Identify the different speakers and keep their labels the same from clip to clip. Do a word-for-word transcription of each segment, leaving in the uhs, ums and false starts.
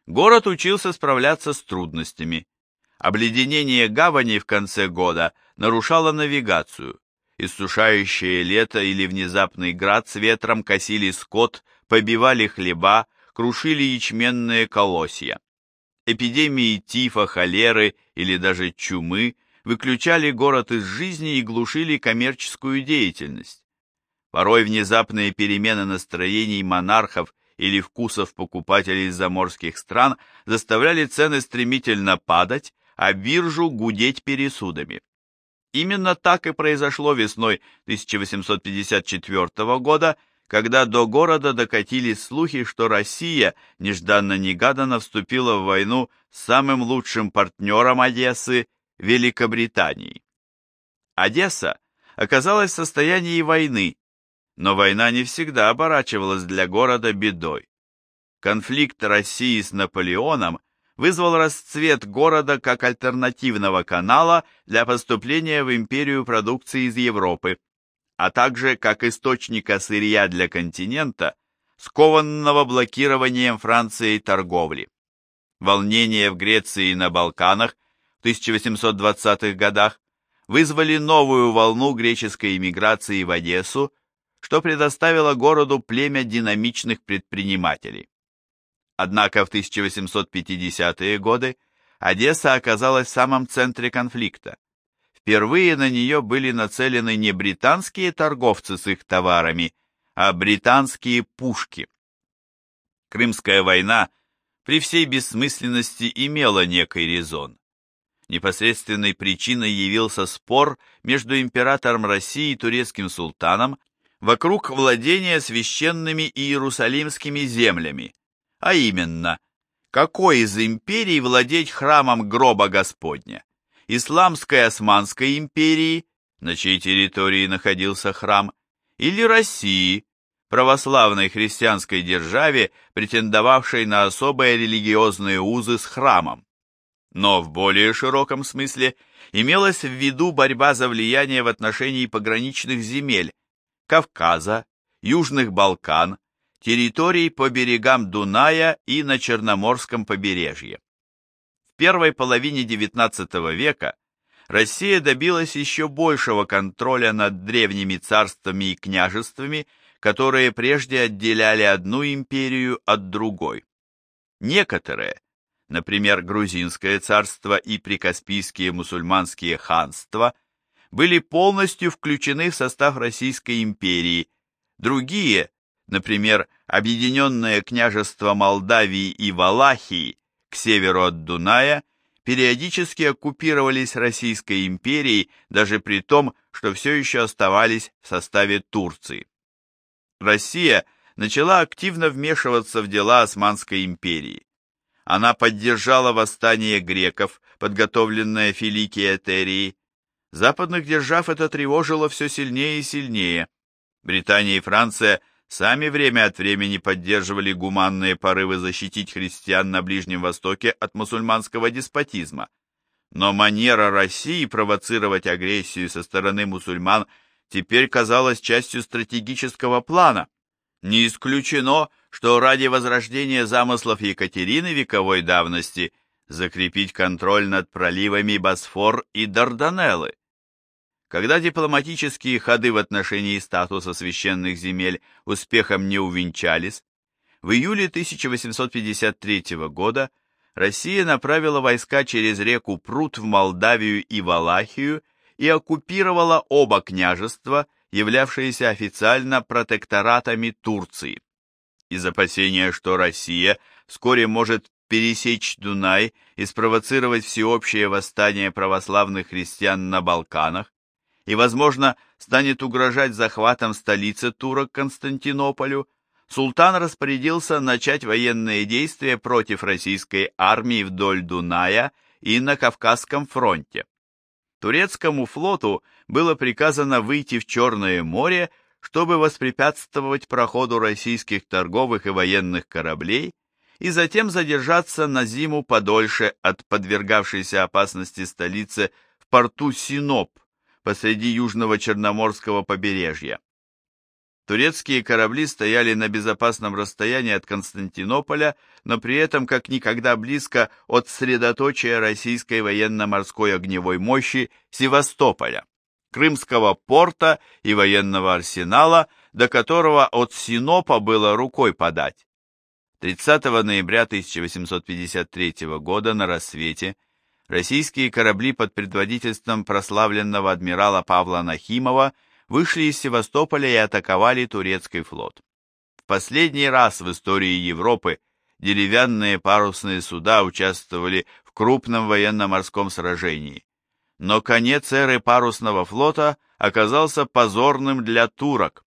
Speaker 1: город учился справляться с трудностями. Обледенение гавани в конце года нарушало навигацию. Иссушающее лето или внезапный град с ветром косили скот, побивали хлеба, крушили ячменные колосья. Эпидемии тифа, холеры или даже чумы выключали город из жизни и глушили коммерческую деятельность. Порой внезапные перемены настроений монархов или вкусов покупателей из заморских стран заставляли цены стремительно падать, а биржу гудеть пересудами. Именно так и произошло весной тысяча восемьсот пятьдесят четвёртого года, когда до города докатились слухи, что Россия нежданно-негаданно вступила в войну с самым лучшим партнером Одессы – Великобританией. Одесса оказалась в состоянии войны, но война не всегда оборачивалась для города бедой. Конфликт России с Наполеоном вызвал расцвет города как альтернативного канала для поступления в империю продукции из Европы, а также как источника сырья для континента, скованного блокированием Францией торговли. Волнения в Греции и на Балканах в тысяча восемьсот двадцатых годах вызвали новую волну греческой эмиграции в Одессу, что предоставило городу племя динамичных предпринимателей. Однако в тысяча восемьсот пятидесятые годы Одесса оказалась в самом центре конфликта. Впервые на нее были нацелены не британские торговцы с их товарами, а британские пушки. Крымская война при всей бессмысленности имела некий резон. Непосредственной причиной явился спор между императором России и турецким султаном вокруг владения священными иерусалимскими землями, а именно, какой из империй владеть храмом гроба Господня? Исламской Османской империи, на чьей территории находился храм, или России, православной христианской державе, претендовавшей на особые религиозные узы с храмом. Но в более широком смысле имелась в виду борьба за влияние в отношении пограничных земель Кавказа, Южных Балкан, территорий по берегам Дуная и на Черноморском побережье. В первой половине девятнадцатого века Россия добилась еще большего контроля над древними царствами и княжествами, которые прежде отделяли одну империю от другой. Некоторые, например, Грузинское царство и прикаспийские мусульманские ханства, были полностью включены в состав Российской империи, другие, например, Объединенное княжество Молдавии и Валахии к северу от Дуная, периодически оккупировались Российской империей, даже при том, что все еще оставались в составе Турции. Россия начала активно вмешиваться в дела Османской империи. Она поддержала восстание греков, подготовленное Филикией Этерией. Западных держав это тревожило все сильнее и сильнее. Британия и Франция сами время от времени поддерживали гуманные порывы защитить христиан на Ближнем Востоке от мусульманского деспотизма. Но манера России провоцировать агрессию со стороны мусульман теперь казалась частью стратегического плана. Не исключено, что ради возрождения замыслов Екатерины вековой давности закрепить контроль над проливами Босфор и Дарданеллы. Когда дипломатические ходы в отношении статуса священных земель успехом не увенчались, в июле тысяча восемьсот пятьдесят третьего года Россия направила войска через реку Прут в Молдавию и Валахию и оккупировала оба княжества, являвшиеся официально протекторатами Турции. Из опасения, что Россия вскоре может пересечь Дунай и спровоцировать всеобщее восстание православных христиан на Балканах, и, возможно, станет угрожать захватом столицы турок Константинополю, султан распорядился начать военные действия против российской армии вдоль Дуная и на Кавказском фронте. Турецкому флоту было приказано выйти в Черное море, чтобы воспрепятствовать проходу российских торговых и военных кораблей и затем задержаться на зиму подольше от подвергавшейся опасности столицы в порту Синоп, посреди южного Черноморского побережья. Турецкие корабли стояли на безопасном расстоянии от Константинополя, но при этом как никогда близко от средоточия российской военно-морской огневой мощи Севастополя, Крымского порта и военного арсенала, до которого от Синопа было рукой подать. тридцатого ноября тысяча восемьсот пятьдесят третьего года на рассвете российские корабли под предводительством прославленного адмирала Павла Нахимова вышли из Севастополя и атаковали турецкий флот. В последний раз в истории Европы деревянные парусные суда участвовали в крупном военно-морском сражении. Но конец эры парусного флота оказался позорным для турок.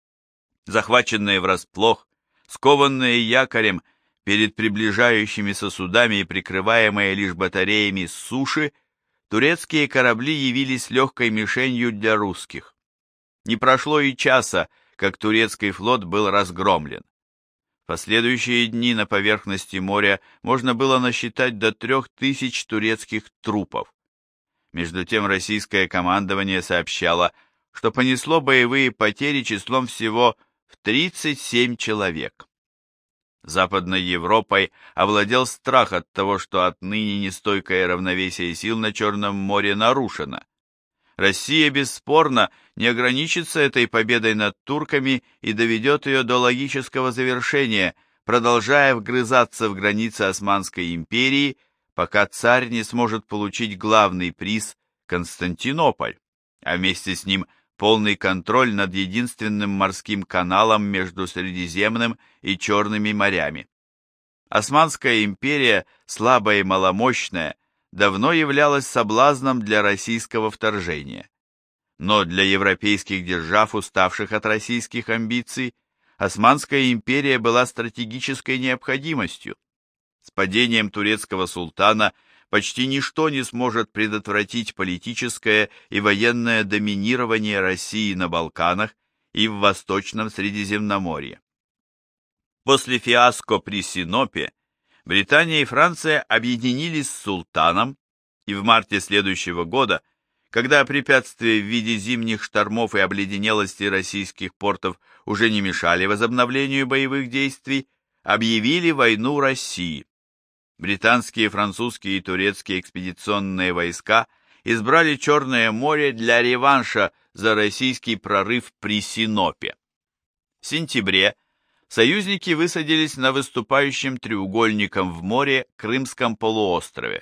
Speaker 1: Захваченные врасплох, скованные якорем перед приближающимися судами и прикрываемые лишь батареями с суши, турецкие корабли явились легкой мишенью для русских. Не прошло и часа, как турецкий флот был разгромлен. В последующие дни на поверхности моря можно было насчитать до трех тысяч турецких трупов. Между тем российское командование сообщало, что понесло боевые потери числом всего в тридцать семь человек. Западной Европой овладел страх от того, что отныне нестойкое равновесие сил на Черном море нарушено. Россия бесспорно не ограничится этой победой над турками и доведет ее до логического завершения, продолжая вгрызаться в границы Османской империи, пока царь не сможет получить главный приз – Константинополь, а вместе с ним полный контроль над единственным морским каналом между Средиземным и Черными морями. Османская империя, слабая и маломощная, давно являлась соблазном для российского вторжения. Но для европейских держав, уставших от российских амбиций, Османская империя была стратегической необходимостью. С падением турецкого султана почти ничто не сможет предотвратить политическое и военное доминирование России на Балканах и в Восточном Средиземноморье. После фиаско при Синопе Британия и Франция объединились с султаном, и в марте следующего года, когда препятствия в виде зимних штормов и обледенелости российских портов уже не мешали возобновлению боевых действий, объявили войну России. Британские, французские и турецкие экспедиционные войска избрали Черное море для реванша за российский прорыв при Синопе. В сентябре союзники высадились на выступающем треугольником в море Крымском полуострове.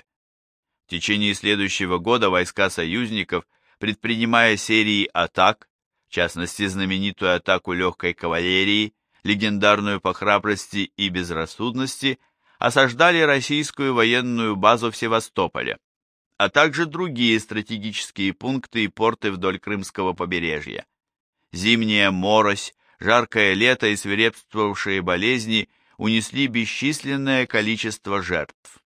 Speaker 1: В течение следующего года войска союзников, предпринимая серии атак, в частности знаменитую атаку легкой кавалерии, легендарную по храбрости и безрассудности, осаждали российскую военную базу в Севастополе, а также другие стратегические пункты и порты вдоль Крымского побережья. Зимняя морось, жаркое лето и свирепствовавшие болезни унесли бесчисленное количество жертв.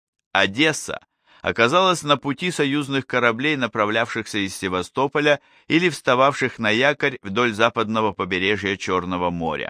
Speaker 1: Одесса оказалась на пути союзных кораблей, направлявшихся из Севастополя или встававших на якорь вдоль западного побережья Черного моря.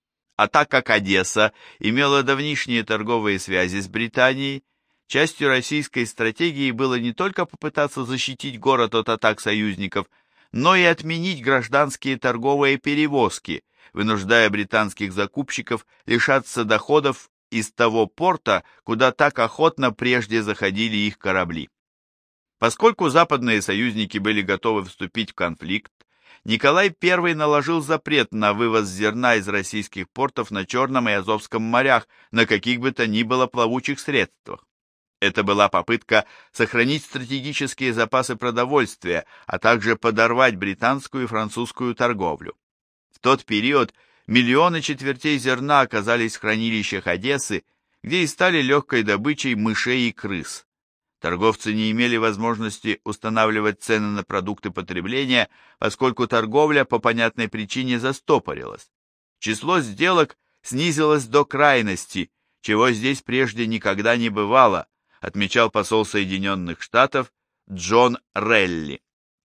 Speaker 1: А так как Одесса имела давнишние торговые связи с Британией, частью российской стратегии было не только попытаться защитить город от атак союзников, но и отменить гражданские торговые перевозки, вынуждая британских закупщиков лишаться доходов из того порта, куда так охотно прежде заходили их корабли. Поскольку западные союзники были готовы вступить в конфликт, Николай Первый наложил запрет на вывоз зерна из российских портов на Черном и Азовском морях на каких бы то ни было плавучих средствах. Это была попытка сохранить стратегические запасы продовольствия, а также подорвать британскую и французскую торговлю. В тот период миллионы четвертей зерна оказались в хранилищах Одессы, где и стали легкой добычей мышей и крыс. Торговцы не имели возможности устанавливать цены на продукты потребления, поскольку торговля по понятной причине застопорилась. Число сделок снизилось до крайности, чего здесь прежде никогда не бывало, отмечал посол Соединенных Штатов Джон Релли.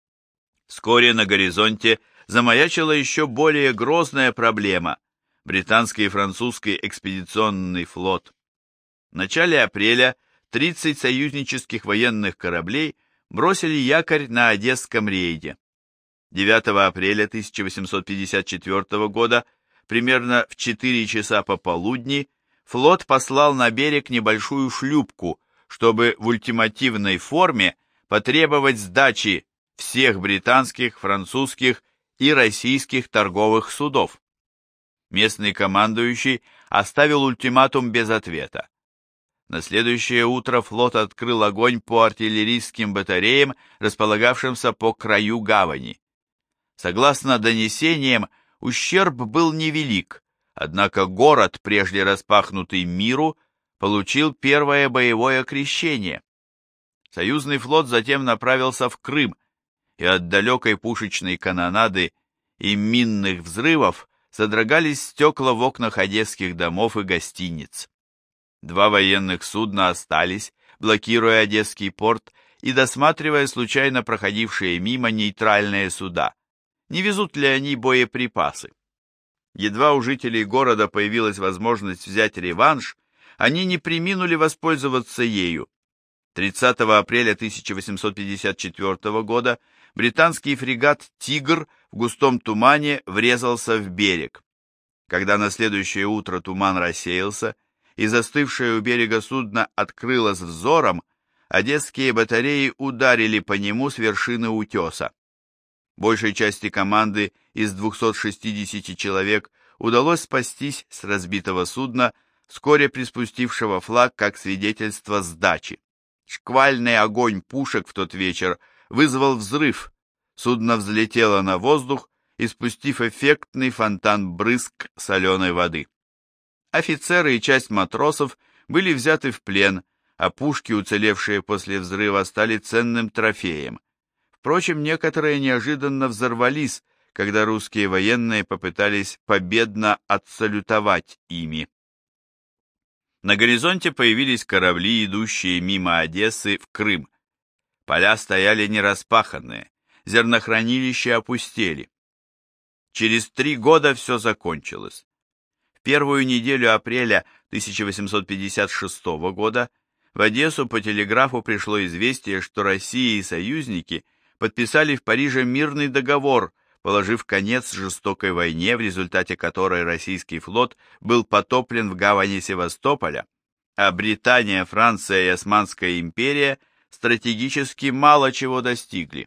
Speaker 1: Вскоре на горизонте замаячила еще более грозная проблема – британский и французский экспедиционный флот. В начале апреля тридцать союзнических военных кораблей бросили якорь на Одесском рейде. девятого апреля тысяча восемьсот пятьдесят четвёртого года, примерно в четыре часа пополудни, флот послал на берег небольшую шлюпку, чтобы в ультимативной форме потребовать сдачи всех британских, французских и российских торговых судов. Местный командующий оставил ультиматум без ответа. На следующее утро флот открыл огонь по артиллерийским батареям, располагавшимся по краю гавани. Согласно донесениям, ущерб был невелик, однако город, прежде распахнутый миру, получил первое боевое крещение. Союзный флот затем направился в Крым, и от далекой пушечной канонады и минных взрывов содрогались стекла в окнах одесских домов и гостиниц. Два военных судна остались, блокируя Одесский порт и досматривая случайно проходившие мимо нейтральные суда. Не везут ли они боеприпасы? Едва у жителей города появилась возможность взять реванш, они не преминули воспользоваться ею. тридцатого апреля тысяча восемьсот пятьдесят четвёртого года британский фрегат «Тигр» в густом тумане врезался в берег. Когда на следующее утро туман рассеялся, и застывшее у берега судно открылось взором, одесские батареи ударили по нему с вершины утеса. Большей части команды из двухсот шестидесяти человек удалось спастись с разбитого судна, вскоре приспустившего флаг как свидетельство сдачи. Шквальный огонь пушек в тот вечер вызвал взрыв, судно взлетело на воздух, испустив эффектный фонтан брызг соленой воды. Офицеры и часть матросов были взяты в плен, а пушки, уцелевшие после взрыва, стали ценным трофеем. Впрочем, некоторые неожиданно взорвались, когда русские военные попытались победно отсалютовать ими. На горизонте появились корабли, идущие мимо Одессы в Крым. Поля стояли нераспаханные, зернохранилища опустели. Через три года все закончилось. В первую неделю апреля тысяча восемьсот пятьдесят шестого года в Одессу по телеграфу пришло известие, что Россия и союзники подписали в Париже мирный договор, положив конец жестокой войне, в результате которой российский флот был потоплен в гавани Севастополя, а Британия, Франция и Османская империя стратегически мало чего достигли.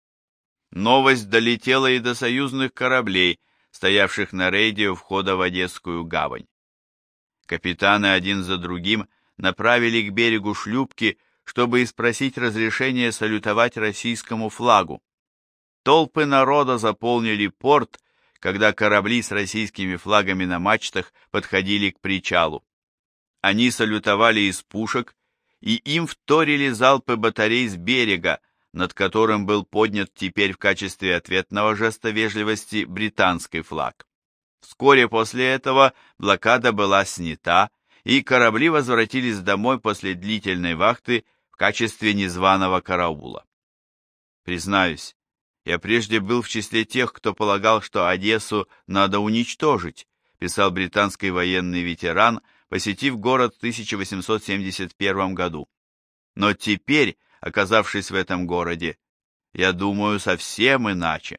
Speaker 1: Новость долетела и до союзных кораблей, стоявших на рейде у входа в Одесскую гавань. Капитаны один за другим направили к берегу шлюпки, чтобы испросить разрешение салютовать российскому флагу. Толпы народа заполнили порт, когда корабли с российскими флагами на мачтах подходили к причалу. Они салютовали из пушек, и им вторили залпы батарей с берега, над которым был поднят теперь в качестве ответного жеста вежливости британский флаг. Вскоре после этого блокада была снята, и корабли возвратились домой после длительной вахты в качестве незваного караула. Признаюсь, я прежде был в числе тех, кто полагал, что Одессу надо уничтожить, писал британский военный ветеран, посетив город в тысяча восемьсот семьдесят первом году. Но теперь, оказавшись в этом городе, я думаю совсем иначе.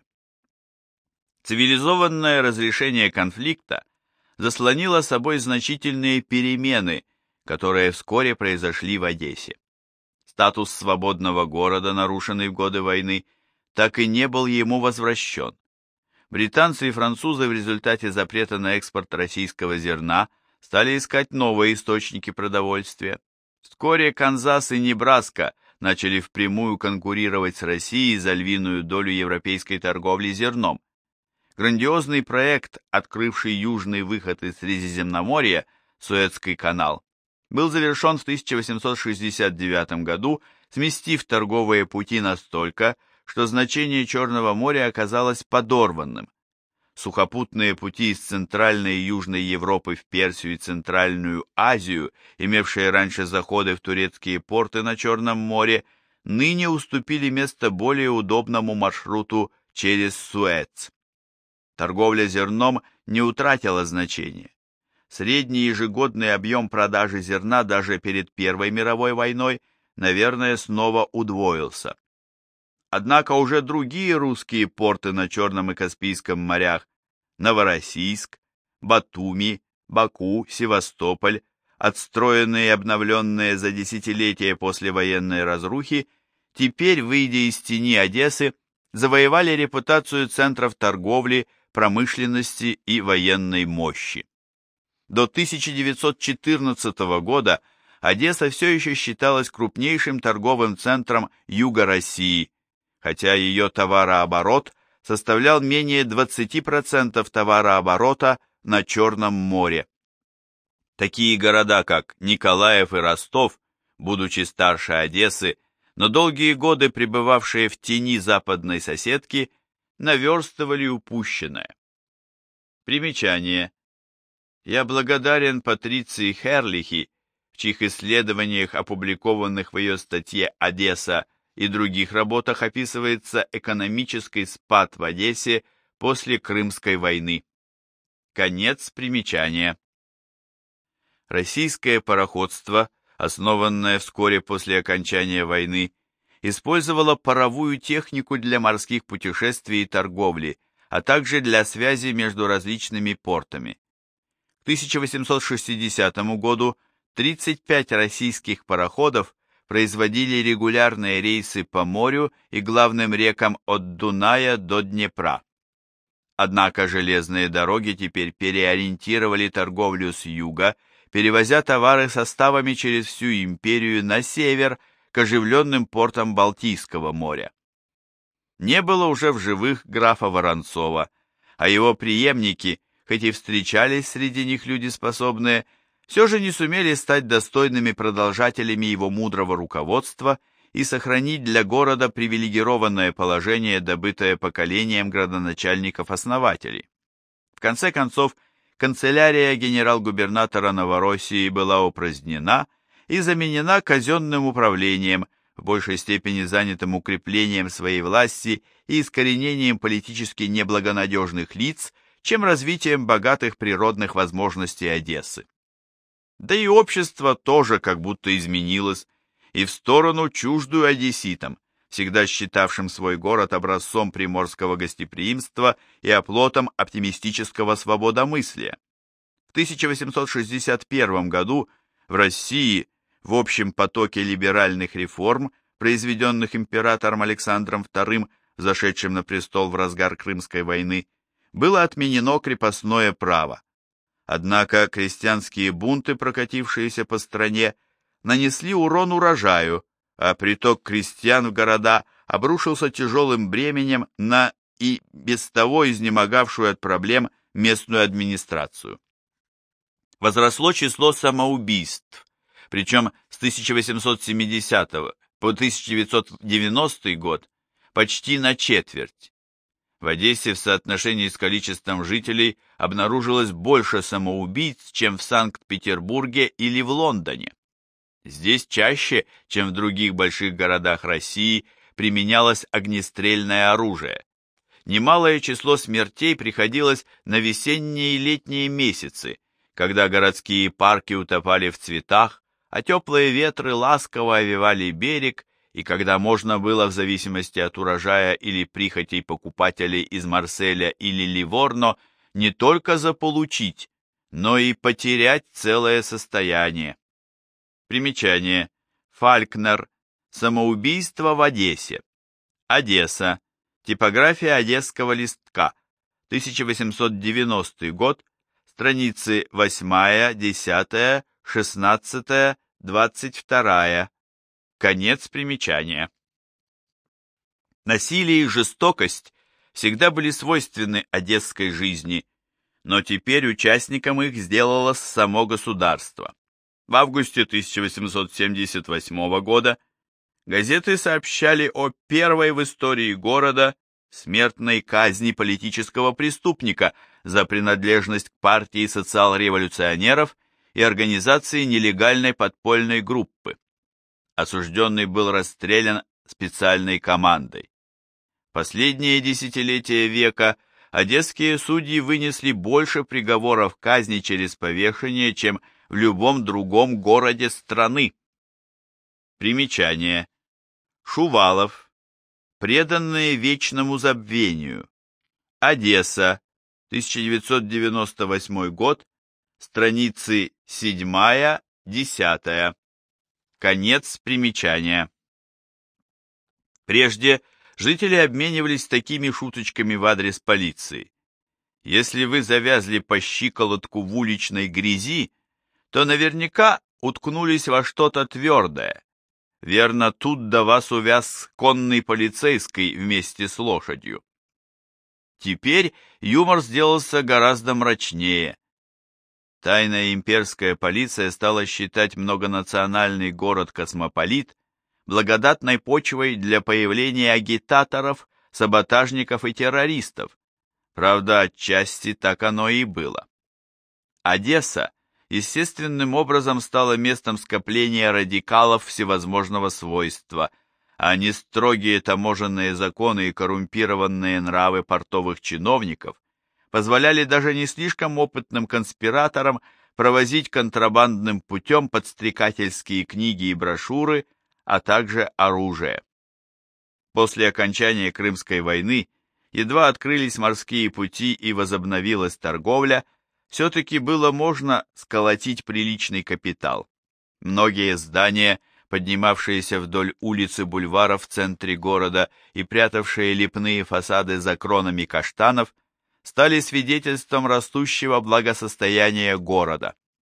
Speaker 1: Цивилизованное разрешение конфликта заслонило собой значительные перемены, которые вскоре произошли в Одессе. Статус свободного города, нарушенный в годы войны, так и не был ему возвращен. Британцы и французы в результате запрета на экспорт российского зерна стали искать новые источники продовольствия. Вскоре Канзас и Небраска начали впрямую конкурировать с Россией за львиную долю европейской торговли зерном. Грандиозный проект, открывший южный выход из Средиземноморья, Суэцкий канал, был завершен в тысяча восемьсот шестьдесят девятом году, сместив торговые пути настолько, что значение Черного моря оказалось подорванным. Сухопутные пути из Центральной и Южной Европы в Персию и Центральную Азию, имевшие раньше заходы в турецкие порты на Черном море, ныне уступили место более удобному маршруту через Суэц. Торговля зерном не утратила значения. Средний ежегодный объем продажи зерна даже перед Первой мировой войной, наверное, снова удвоился. Однако уже другие русские порты на Черном и Каспийском морях – Новороссийск, Батуми, Баку, Севастополь, отстроенные и обновленные за десятилетия послевоенной разрухи, теперь, выйдя из тени Одессы, завоевали репутацию центров торговли, промышленности и военной мощи. До тысяча девятьсот четырнадцатого года Одесса все еще считалась крупнейшим торговым центром Юга России, хотя ее товарооборот составлял менее двадцати процентов товарооборота на Черном море. Такие города, как Николаев и Ростов, будучи старше Одессы, но долгие годы пребывавшие в тени западной соседки, наверстывали упущенное. Примечание. Я благодарен Патриции Херлихи, в чьих исследованиях, опубликованных в ее статье «Одесса» и других работах, описывается экономический спад в Одессе после Крымской войны. Конец примечания. Российское пароходство, основанное вскоре после окончания войны, использовало паровую технику для морских путешествий и торговли, а также для связи между различными портами. К тысяча восемьсот шестидесятому году тридцать пять российских пароходов производили регулярные рейсы по морю и главным рекам от Дуная до Днепра. Однако железные дороги теперь переориентировали торговлю с юга, перевозя товары составами через всю империю на север к оживленным портам Балтийского моря. Не было уже в живых графа Воронцова, а его преемники, хоть и встречались среди них люди способные, все же не сумели стать достойными продолжателями его мудрого руководства и сохранить для города привилегированное положение, добытое поколением градоначальников-основателей. В конце концов, канцелярия генерал-губернатора Новороссии была упразднена и заменена казенным управлением, в большей степени занятым укреплением своей власти и искоренением политически неблагонадежных лиц, чем развитием богатых природных возможностей Одессы. Да и общество тоже как будто изменилось, и в сторону чуждую одесситам, всегда считавшим свой город образцом приморского гостеприимства и оплотом оптимистического свободомыслия. В тысяча восемьсот шестьдесят первом году в России в общем потоке либеральных реформ, произведенных императором Александром вторым, зашедшим на престол в разгар Крымской войны, было отменено крепостное право. Однако крестьянские бунты, прокатившиеся по стране, нанесли урон урожаю, а приток крестьян в города обрушился тяжелым бременем на и без того изнемогавшую от проблем местную администрацию. Возросло число самоубийств, причем с тысяча восемьсот семидесятого по тысяча девятьсот девяностый год почти на четверть. В Одессе в соотношении с количеством жителей обнаружилось больше самоубийц, чем в Санкт-Петербурге или в Лондоне. Здесь чаще, чем в других больших городах России, применялось огнестрельное оружие. Немалое число смертей приходилось на весенние и летние месяцы, когда городские парки утопали в цветах, а теплые ветры ласково овевали берег, и когда можно было, в зависимости от урожая или прихотей покупателей из Марселя или Ливорно, не только заполучить, но и потерять целое состояние. Примечание. Фалькнер. Самоубийство в Одессе. Одесса. Типография одесского листка. тысяча восемьсот девяностый год. Страницы восьмая, десятая, шестнадцатая, двадцать вторая. Конец примечания. Насилие и жестокость всегда были свойственны одесской жизни, но теперь участником их сделалось само государство. В августе тысяча восемьсот семьдесят восьмого года газеты сообщали о первой в истории города смертной казни политического преступника за принадлежность к партии социал-революционеров и организации нелегальной подпольной группы. Осужденный был расстрелян специальной командой. Последние десятилетия века одесские судьи вынесли больше приговоров казни через повешение, чем в любом другом городе страны. Примечание. Шувалов. преданные вечному забвению. Одесса, тысяча девятьсот девяносто восьмой год, страницы седьмая-десятая. Конец примечания. Прежде жители обменивались такими шуточками в адрес полиции. Если вы завязли по щиколотку в уличной грязи, то наверняка уткнулись во что-то твердое. Верно, тут до вас увяз конный полицейский вместе с лошадью. Теперь юмор сделался гораздо мрачнее. Тайная имперская полиция стала считать многонациональный город-космополит благодатной почвой для появления агитаторов, саботажников и террористов. Правда, отчасти так оно и было. Одесса естественным образом стала местом скопления радикалов всевозможного свойства, а не строгие таможенные законы и коррумпированные нравы портовых чиновников позволяли даже не слишком опытным конспираторам провозить контрабандным путем подстрекательские книги и брошюры, а также оружие. После окончания Крымской войны едва открылись морские пути и возобновилась торговля, все-таки было можно сколотить приличный капитал. Многие здания, поднимавшиеся вдоль улиц и бульваров в центре города и прятавшие лепные фасады за кронами каштанов, стали свидетельством растущего благосостояния города.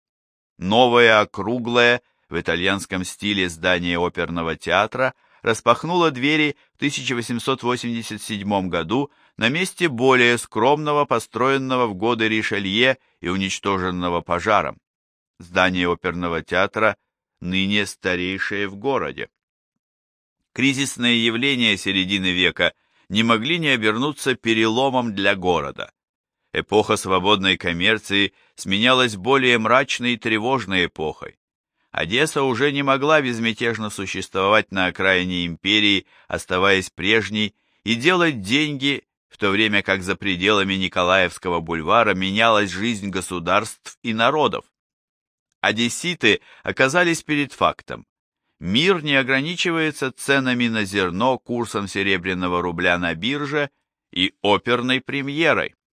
Speaker 1: Новое округлое в итальянском стиле здание оперного театра распахнуло двери в тысяча восемьсот восемьдесят седьмом году на месте более скромного, построенного в годы Ришелье и уничтоженного пожаром. Здание оперного театра ныне старейшее в городе. Кризисные явления середины века не могли не обернуться переломом для города. Эпоха свободной коммерции сменялась более мрачной и тревожной эпохой. Одесса уже не могла безмятежно существовать на окраине империи, оставаясь прежней, и делать деньги, в то время как за пределами Николаевского бульвара менялась жизнь государств и народов. Одесситы оказались перед фактом. Мир не ограничивается ценами на зерно, курсом серебряного рубля на бирже и оперной премьерой.